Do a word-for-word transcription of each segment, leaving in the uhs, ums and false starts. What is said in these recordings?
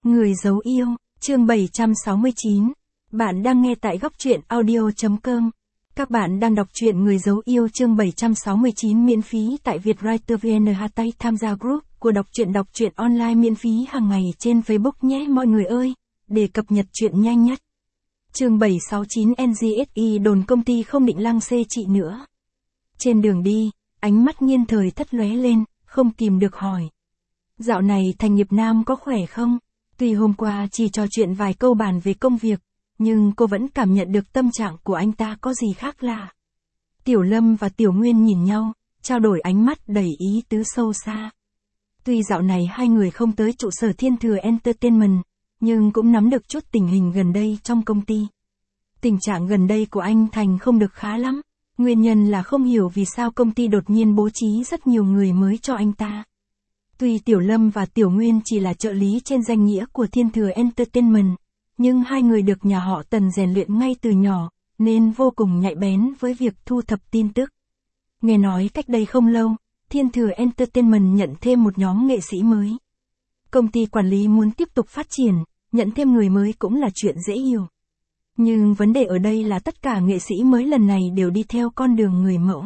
Người giấu yêu, chương bảy trăm sáu mươi chín. Bạn đang nghe tại góc truyện audio chấm com. Các bạn đang đọc truyện Người giấu yêu chương bảy trăm sáu mươi chín miễn phí tại Vietwriter vê en. Hashtag tham gia group của đọc truyện đọc truyện online miễn phí hàng ngày trên Facebook nhé mọi người ơi, để cập nhật truyện nhanh nhất. Chương bảy trăm sáu mươi chín en giê ét i đồn công ty không định lăng xê chị nữa. Trên đường đi, ánh mắt Nghiên Thời Thất lóe lên, không kìm được hỏi. Dạo này Thành Nghiệp Nam có khỏe không? Tuy hôm qua chỉ trò chuyện vài câu bàn về công việc, nhưng cô vẫn cảm nhận được tâm trạng của anh ta có gì khác lạ. Tiểu Lâm và Tiểu Nguyên nhìn nhau, trao đổi ánh mắt đầy ý tứ sâu xa. Tuy dạo này hai người không tới trụ sở Thiên Thừa Entertainment, nhưng cũng nắm được chút tình hình gần đây trong công ty. Tình trạng gần đây của anh Thành không được khá lắm, nguyên nhân là không hiểu vì sao công ty đột nhiên bố trí rất nhiều người mới cho anh ta. Tuy Tiểu Lâm và Tiểu Nguyên chỉ là trợ lý trên danh nghĩa của Thiên Thừa Entertainment, nhưng hai người được nhà họ Tần rèn luyện ngay từ nhỏ, nên vô cùng nhạy bén với việc thu thập tin tức. Nghe nói cách đây không lâu, Thiên Thừa Entertainment nhận thêm một nhóm nghệ sĩ mới. Công ty quản lý muốn tiếp tục phát triển, nhận thêm người mới cũng là chuyện dễ hiểu. Nhưng vấn đề ở đây là tất cả nghệ sĩ mới lần này đều đi theo con đường người mẫu.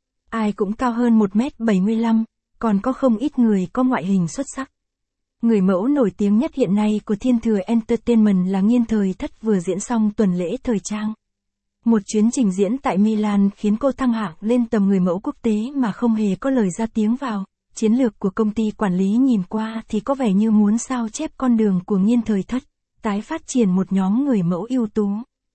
Ai cũng cao hơn một mét bảy mươi lăm, còn có không ít người có ngoại hình xuất sắc. Người mẫu nổi tiếng nhất hiện nay của Thiên Thừa Entertainment là Nghiên Thời Thất vừa diễn xong tuần lễ thời trang. Một chuyến trình diễn tại Milan khiến cô thăng hạng lên tầm người mẫu quốc tế mà không hề có lời ra tiếng vào. Chiến lược của công ty quản lý nhìn qua thì có vẻ như muốn sao chép con đường của Nghiên Thời Thất, tái phát triển một nhóm người mẫu ưu tú.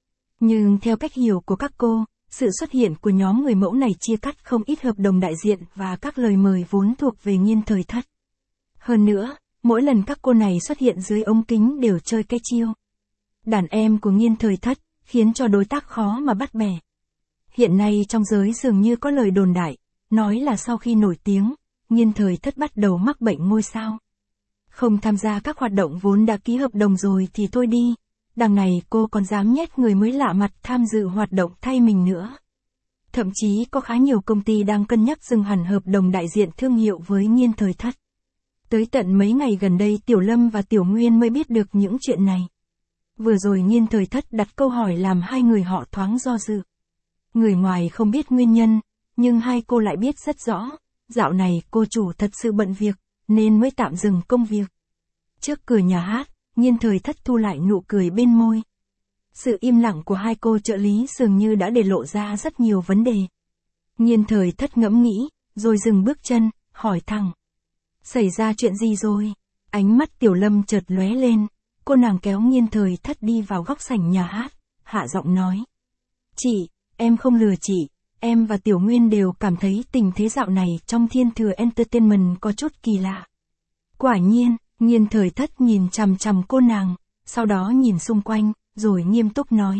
Nhưng theo cách hiểu của các cô, sự xuất hiện của nhóm người mẫu này chia cắt không ít hợp đồng đại diện và các lời mời vốn thuộc về Nghiên Thời Thất. Hơn nữa, mỗi lần các cô này xuất hiện dưới ống kính đều chơi cái chiêu đàn em của Nghiên Thời Thất, khiến cho đối tác khó mà bắt bẻ. Hiện nay trong giới dường như có lời đồn đại, nói là sau khi nổi tiếng, Nghiên Thời Thất bắt đầu mắc bệnh ngôi sao. Không tham gia các hoạt động vốn đã ký hợp đồng rồi thì thôi đi, đằng này cô còn dám nhét người mới lạ mặt tham dự hoạt động thay mình nữa. Thậm chí có khá nhiều công ty đang cân nhắc dừng hẳn hợp đồng đại diện thương hiệu với Nghiên Thời Thất. Tới tận mấy ngày gần đây Tiểu Lâm và Tiểu Nguyên mới biết được những chuyện này. Vừa rồi Nghiên Thời Thất đặt câu hỏi làm hai người họ thoáng do dự. Người ngoài không biết nguyên nhân, nhưng hai cô lại biết rất rõ, dạo này cô chủ thật sự bận việc, nên mới tạm dừng công việc. Trước cửa nhà hát, Nghiên Thời Thất thu lại nụ cười bên môi. Sự im lặng của hai cô trợ lý dường như đã để lộ ra rất nhiều vấn đề. Nghiên Thời Thất ngẫm nghĩ, rồi dừng bước chân, hỏi thẳng. Xảy ra chuyện gì rồi? Ánh mắt Tiểu Lâm chợt lóe lên, cô nàng kéo Nghiên Thời Thất đi vào góc sảnh nhà hát, hạ giọng nói. Chị, em không lừa chị, em và Tiểu Nguyên đều cảm thấy tình thế dạo này trong Thiên Thừa Entertainment có chút kỳ lạ. Quả nhiên, Nghiên Thời Thất nhìn chằm chằm cô nàng, sau đó nhìn xung quanh, rồi nghiêm túc nói.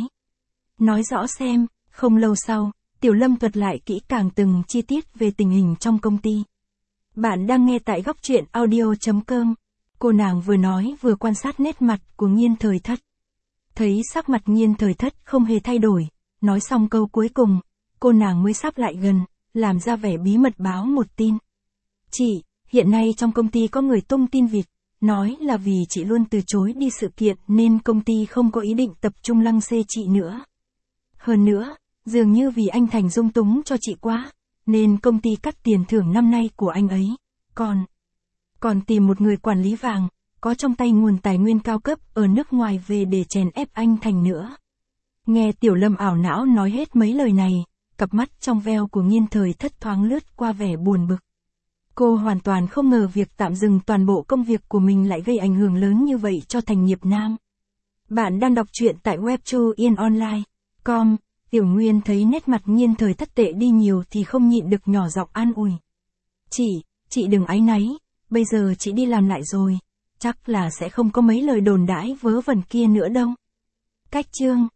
Nói rõ xem. Không lâu sau, Tiểu Lâm thuật lại kỹ càng từng chi tiết về tình hình trong công ty. Bạn đang nghe tại góc truyện audio chấm com. Cô nàng vừa nói vừa quan sát nét mặt của Nghiên Thời Thất. Thấy sắc mặt Nghiên Thời Thất không hề thay đổi, nói xong câu cuối cùng, cô nàng mới sắp lại gần, làm ra vẻ bí mật báo một tin. Chị, hiện nay trong công ty có người tung tin vịt, nói là vì chị luôn từ chối đi sự kiện nên công ty không có ý định tập trung lăng xê chị nữa. Hơn nữa, dường như vì anh Thành dung túng cho chị quá, nên công ty cắt tiền thưởng năm nay của anh ấy, còn... Còn tìm một người quản lý vàng, có trong tay nguồn tài nguyên cao cấp ở nước ngoài về để chèn ép anh Thành nữa. Nghe Tiểu Lâm ảo não nói hết mấy lời này, cặp mắt trong veo của Nghiên Thời Thất thoáng lướt qua vẻ buồn bực. Cô hoàn toàn không ngờ việc tạm dừng toàn bộ công việc của mình lại gây ảnh hưởng lớn như vậy cho Thành Nghiệp Nam. Bạn đang đọc truyện tại webtoon online chấm com. Tiểu Nguyên thấy nét mặt Nghiên Thời Thất tệ đi nhiều thì không nhịn được nhỏ giọng an ủi. Chị, chị đừng áy náy, bây giờ chị đi làm lại rồi, chắc là sẽ không có mấy lời đồn đãi vớ vẩn kia nữa đâu. Cách chương